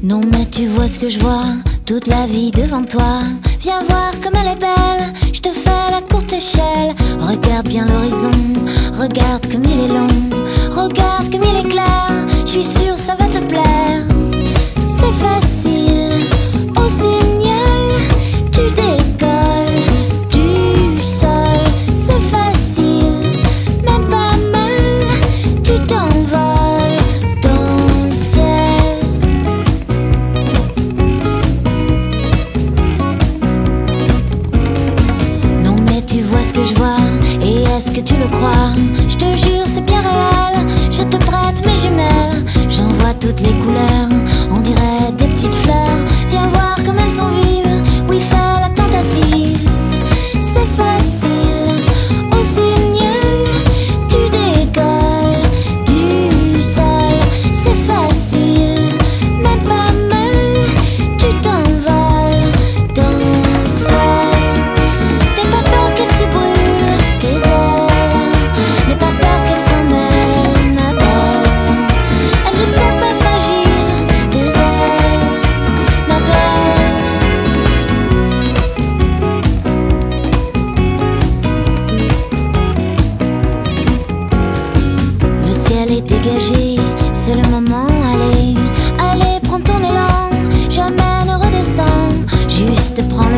Non mais tu vois ce que je vois, toute la vie devant toi. Viens voir comme elle est belle, je te fais la courte échelle. Regarde bien l'horizon, regarde comme il est long, regarde comme il est clair. Je suis sûre ça va te plaire. C'est facile, au signal, tu décolles du sol. C'est facile, même pas mal, tu t'envoles dans le ciel. Non mais tu vois ce que je vois, et est-ce que tu le crois? Je te jure c'est bien réel, je te prête mes jumelles. J'en vois toutes les couleurs, on dirait des petites fleurs. Viens voir comme elles sont vives, oui fais la tentative. C'est facile, au signal, tu décolles du sol. C'est facile, même pas mal, tu t'envoles dans le ciel. N'aie pas peur qu'elle se brûle, tes ailes. N'aie pas peur qu'elle s'en mêle, ma belle. Elles ne sont pas fragiles, tes ailes, ma belle. Le ciel est dégagé, c'est le moment, allez, allez, prends ton élan, jamais ne redescends, juste prends